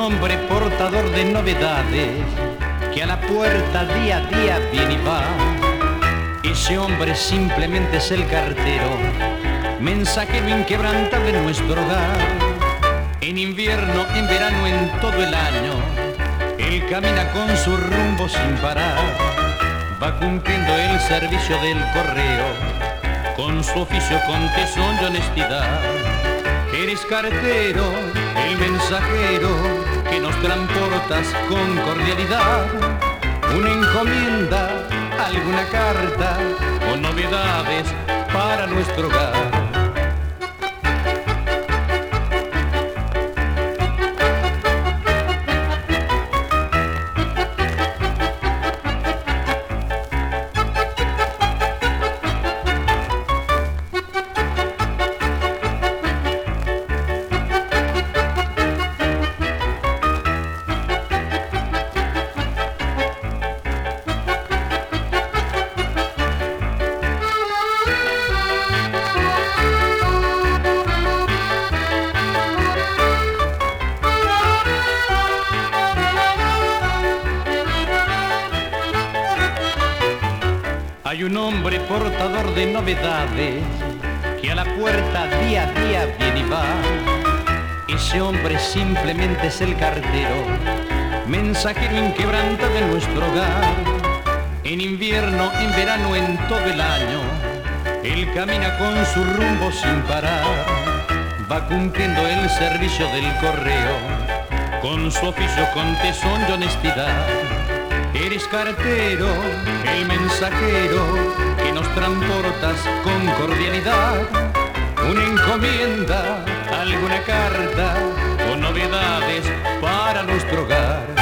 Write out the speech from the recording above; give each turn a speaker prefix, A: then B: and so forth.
A: hombre portador de novedades que a la puerta día a día viene y va. Ese hombre simplemente es el cartero, mensajero inquebrantable en nuestro hogar. En invierno, en verano, en todo el año, él camina con su rumbo sin parar. Va cumpliendo el servicio del correo, con su oficio, con tesón y honestidad. Eres cartero, el mensajero, que nos transportas con cordialidad. Una encomienda, alguna carta o novedades para nuestro hogar. Hay un hombre portador de novedades que a la puerta día a día viene y va. Ese hombre simplemente es el cartero, mensajero inquebrantable de nuestro hogar. En invierno, en verano, en todo el año, él camina con su rumbo sin parar. Va cumpliendo el servicio del correo, con su oficio, con tesón y honestidad. Eres cartero, el mensajero, que nos transportas con cordialidad. Una encomienda, alguna carta o novedades para nuestro hogar.